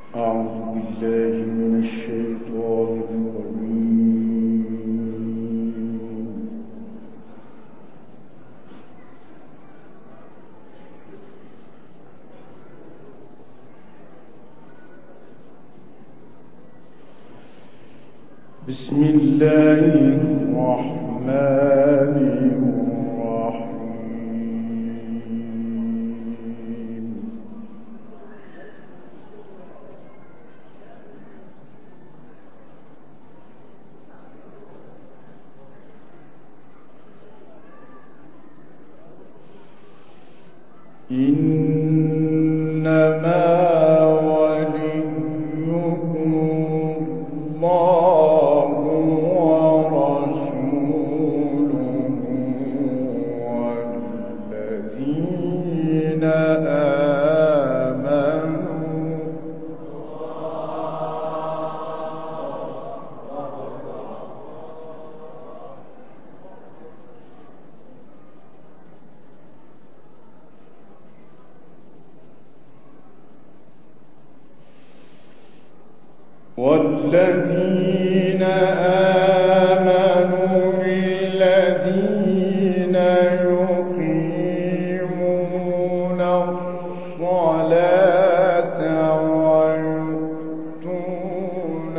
أعوذ بالله من الشيطان الرجيم. بسم الله الرحمن الرحيم. إنما وليكم الله ورسوله والذين آمنوا الذين يقيمون الصلاة ويؤتون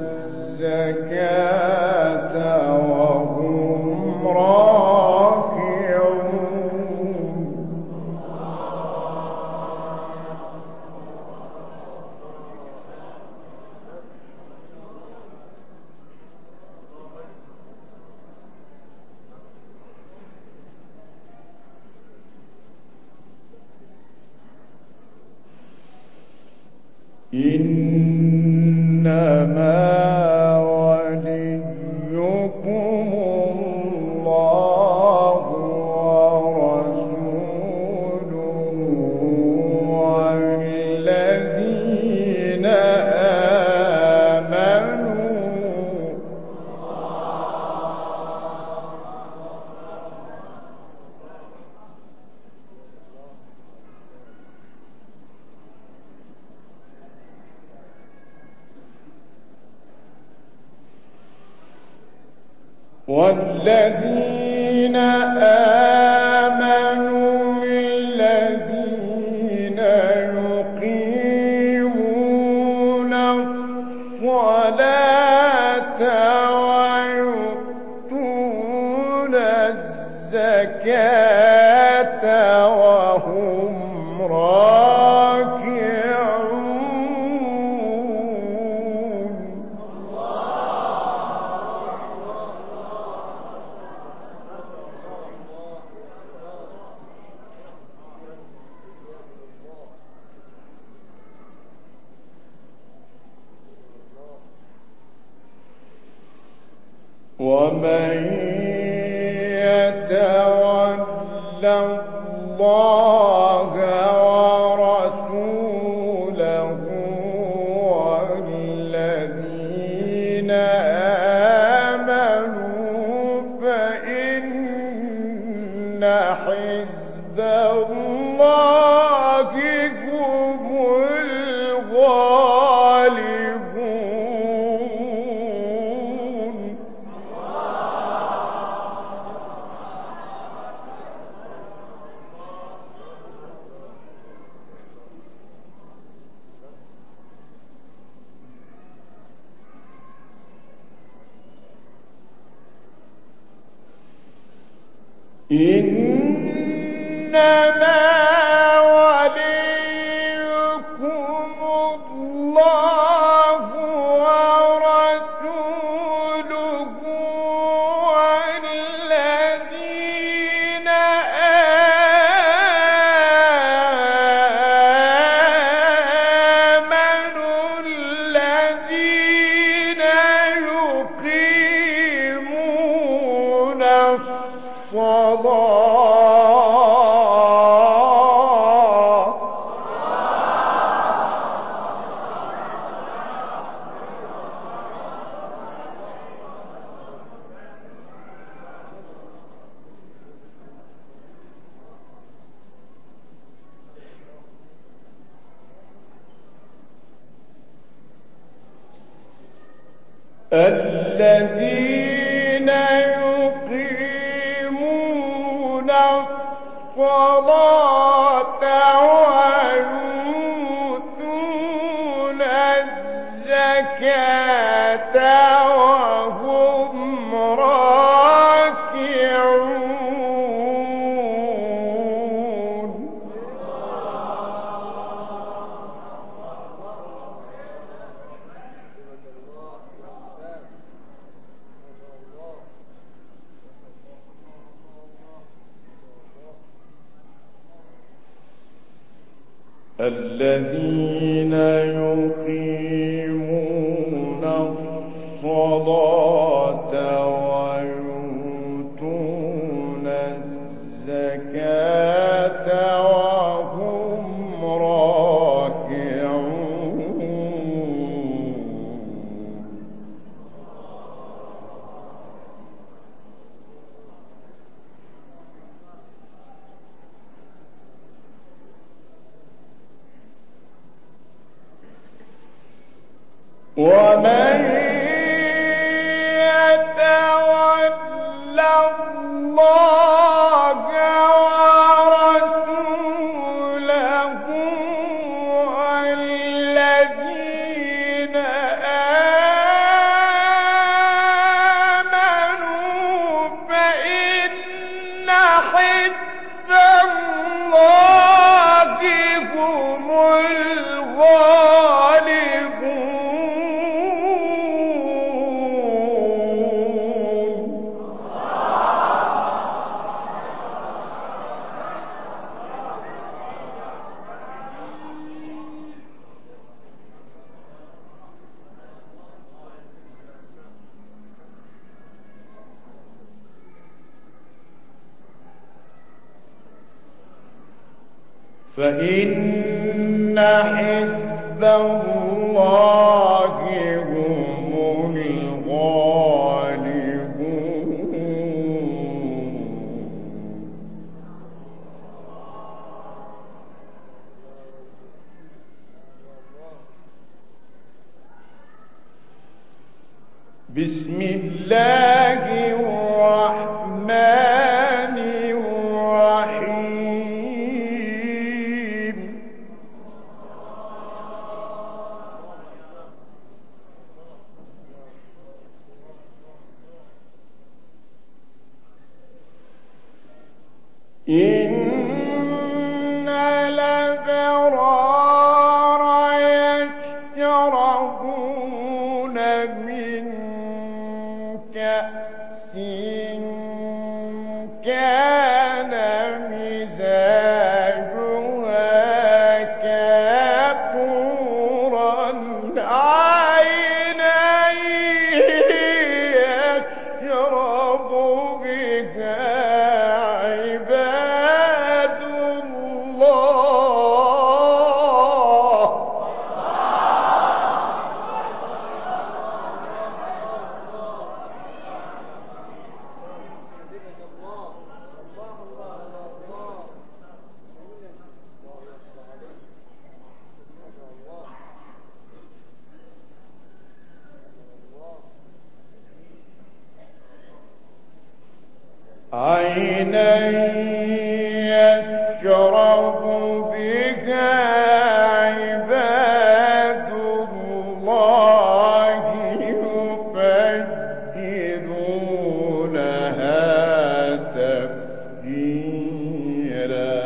الزكاة وهم راكعون. إنما وليكم الله ورسوله والذين آمنوا الذين يقيمون الصلاة ويؤتون الزكاة وهم راكعون. ومن يتول الله ورسوله والذين آمنوا فإن حزب الله هم الغالبون. إنما وليكم الله ورسوله والذين آمنوا الذين يقيمون الصلاة الذين يقيمون الصلاة ويؤتون الزكاة وهم راكعون. الذين يقيمون الصلاة ويؤتون الزكاة وهم راكعون. ومن يتول الله ورسوله والذين آمنوا فإن حزب الله هم الغالبون. فإن حزب الله هم الغالبون. بسم الله الرحمن الرحيم. إن الأبرار يشربون من كأس كان مزاجها كافورا عينا يشرب بها عباد الله. عينا يشرب بها عباد الله يفجرونها تفجيرا.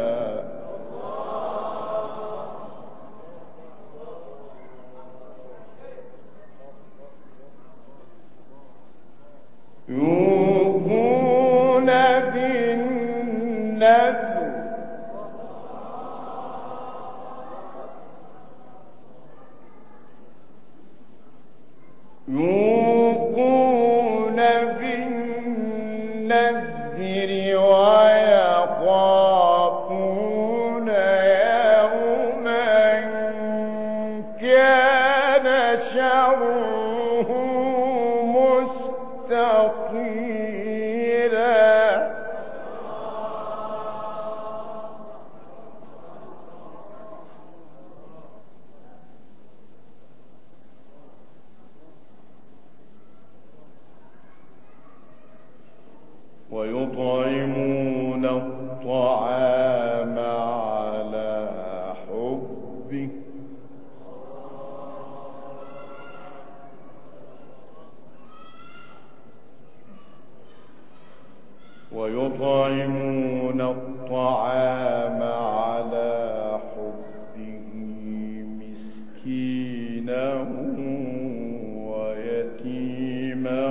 يوفون بالنذر ويخافون يوما كان شره مستطيرا. ويطعمون الطعام على حبه مسكينا ويتيما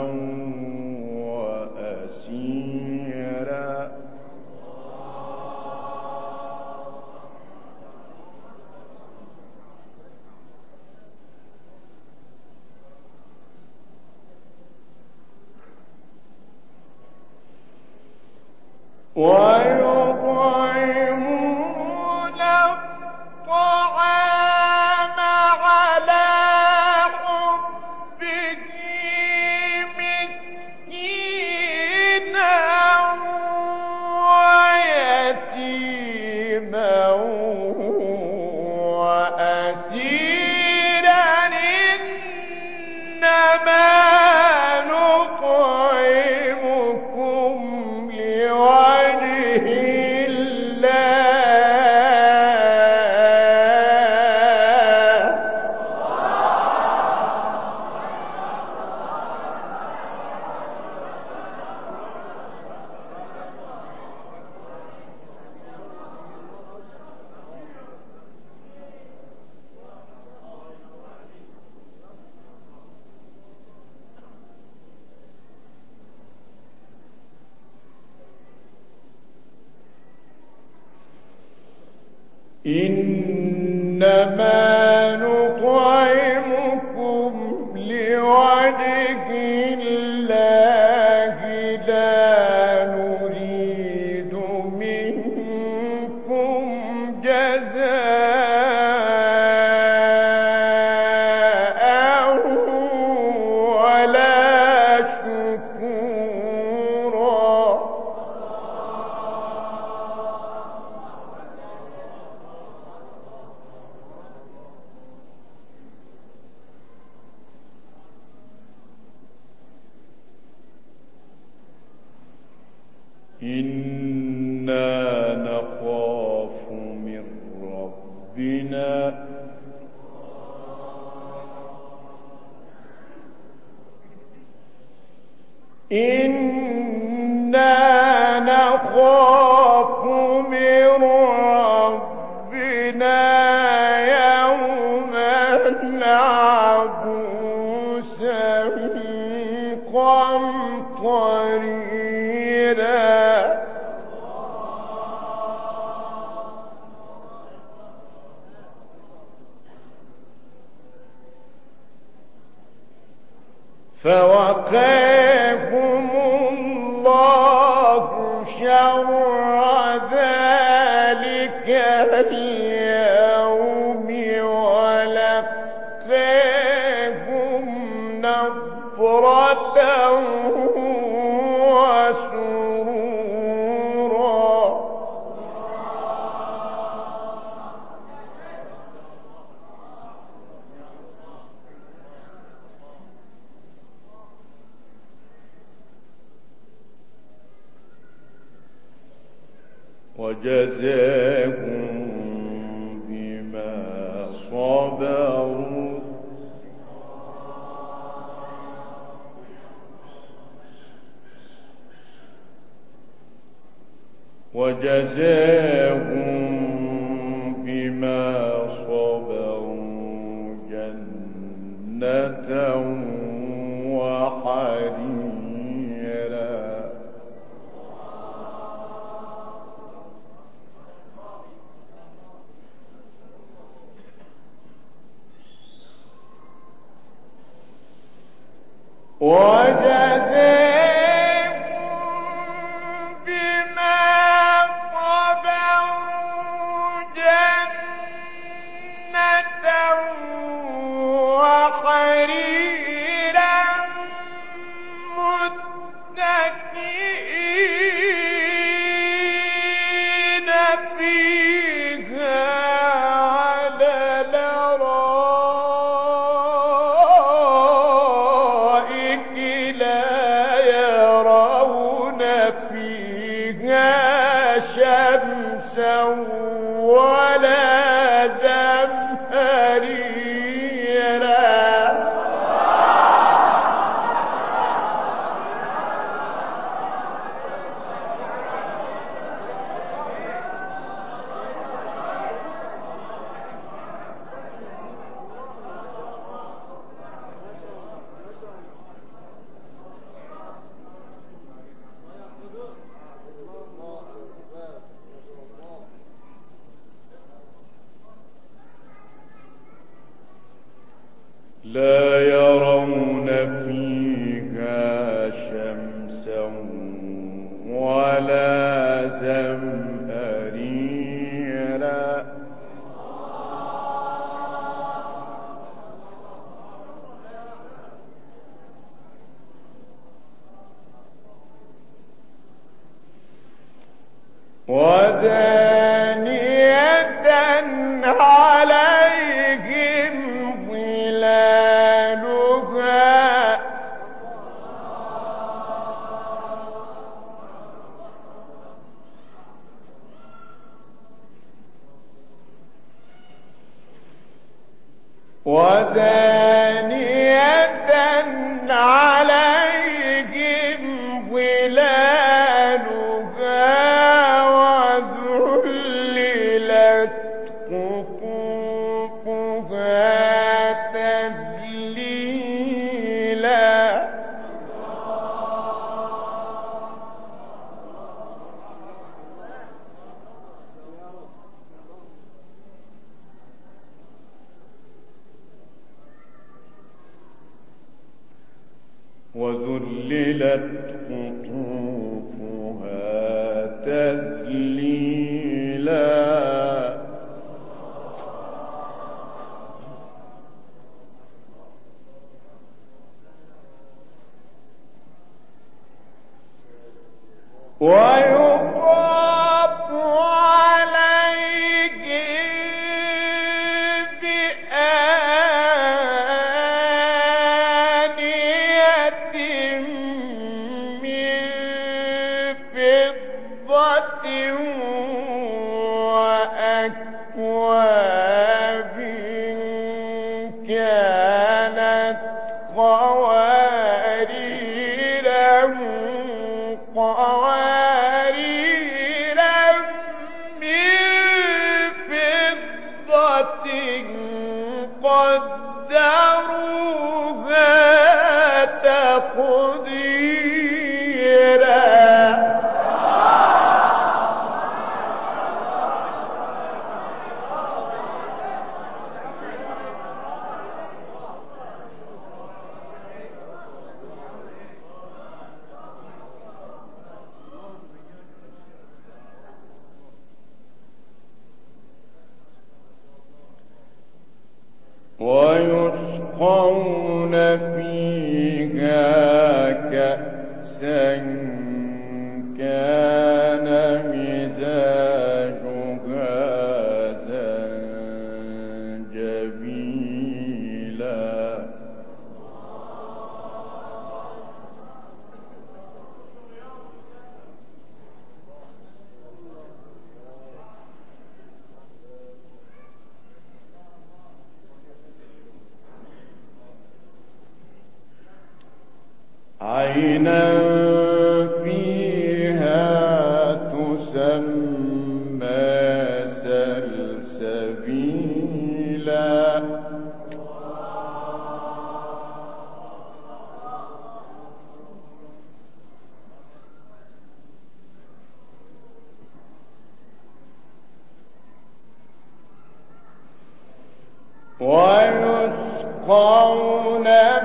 وأسيرا ويطعمون الطعام على حبه مسكينا ويتيما وأسيرا إنما نطعمكم لوجه إنما نطعمكم لوجه الله لا نريد منكم جزاء ولا شكورا إنا نخاف من ربنا يوما عبوسا قمطريرا فوقاهم الله شر ذلك اليوم ولقاهم نضرة وسرورا وجزاهم بما صبروا جنة وحريرا متكئين فيها على الأرائك لا لا يرون فيها شمسا ولا زمهريرا ودانية عليهم ظلالها ودانية عليهم ظلالها وذللت قطوفها تذليلا وذللت قطوفها تذليلا ويطاف عليهم بآنية من فضة وأكواب كانت قوارير من فضة قدروها تقديرا ويسقون فيها كأسا كان مزاجها زنجبيلا عينا فيها تسمى سلسبيلا ويسقون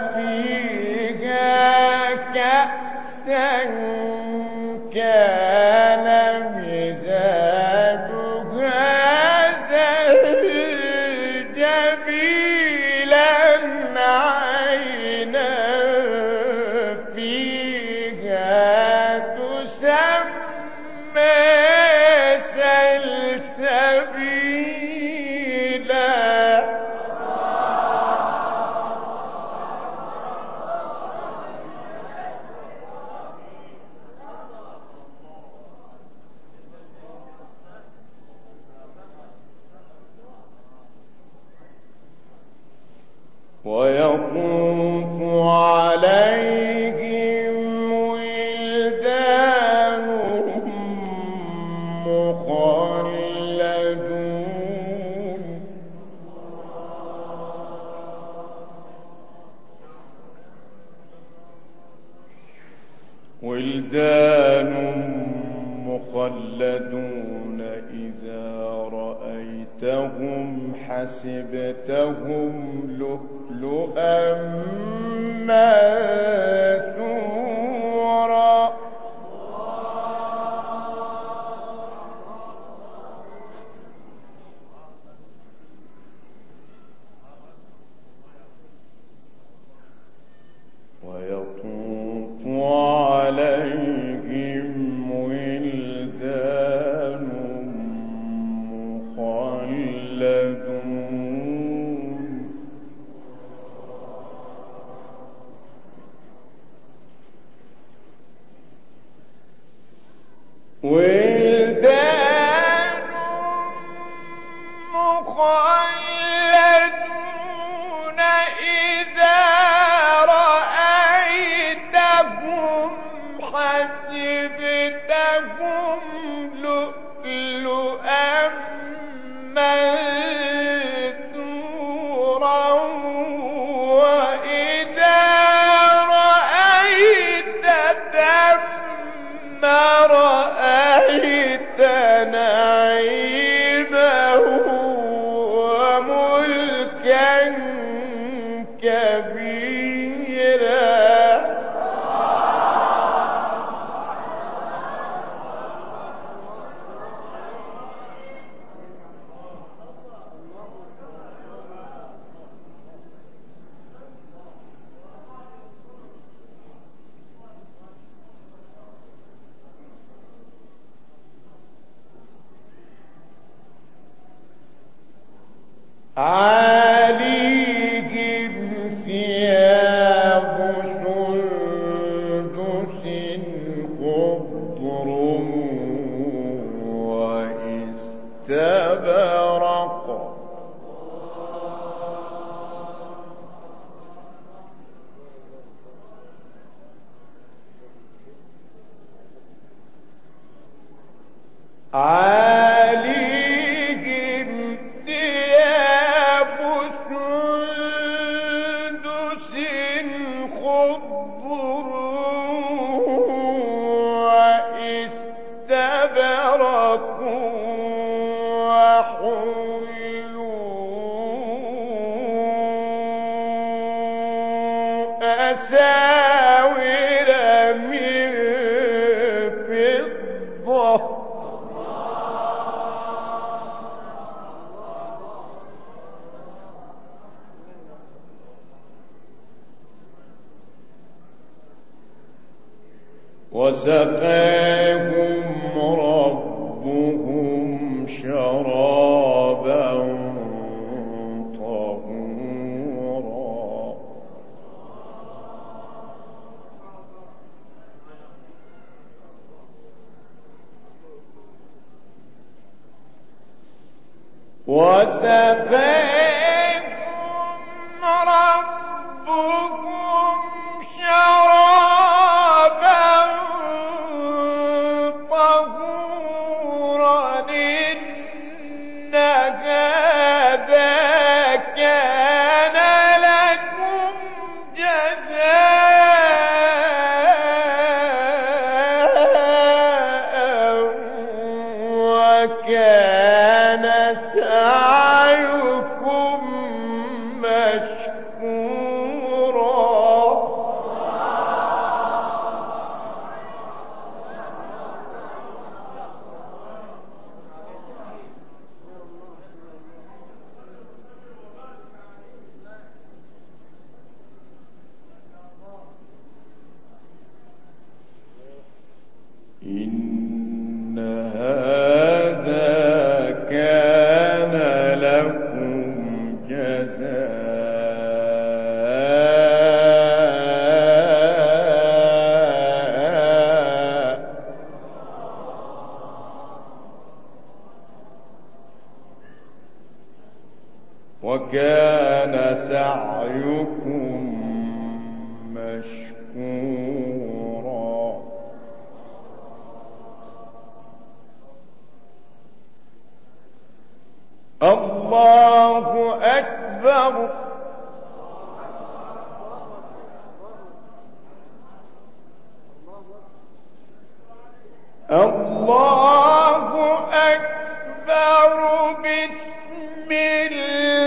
فيها كأسا كان مزاجها زنجبيلا عينا فيها تسمى سلسبيلا ويطوف عليهم ولدان مخلدون إذا رأيتهم حسبتهم لؤلؤا منثورا ويطوف عليهم ولدان مخلدون إذا رأيتهم حسبتهم لؤلؤا منثورا وإذا رأيت ثم رأيت نعيما وملكا كبيرا عاليهم ثياب سندس خضر واستبرق عاليهم ثياب سندس خضر واستبرق وحلوا أساور من فضة وسقاهم ربهم شرابا طهورا وسقاهم ربهم شرابا طهورا إن هذا كان لكم جزاء وكان سعيكم مشكورا إن هذا كان لكم جزاء وكان سعيكم مشكورا الله أكبر الله أكبر بسم الله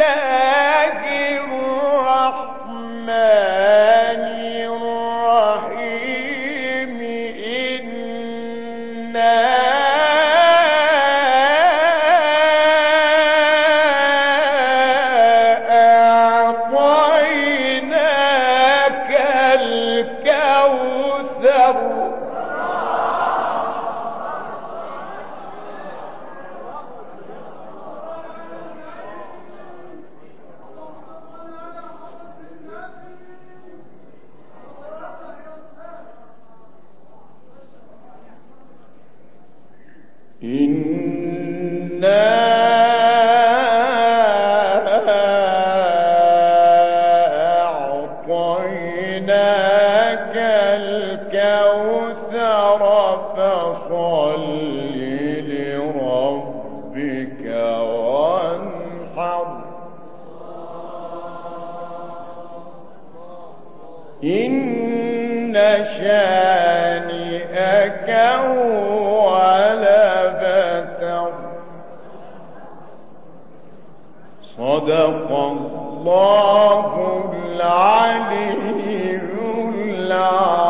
إن شانئك هو الأبتر. صدق الله العلي العظيم.